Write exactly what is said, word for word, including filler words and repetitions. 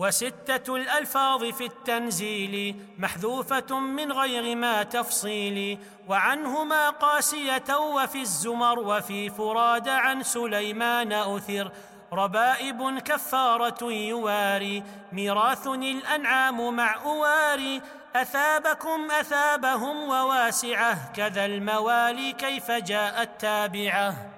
وستة الألفاظ في التنزيل محذوفة من غير ما تفصيل، وعنهما قاسية وفي الزمر وفي فراد عن سليمان أثر. ربائب كفارة يواري ميراث الأنعام مع أواري، أثابكم أثابهم وواسعة كذا الموالي كيف جاءت تابعة.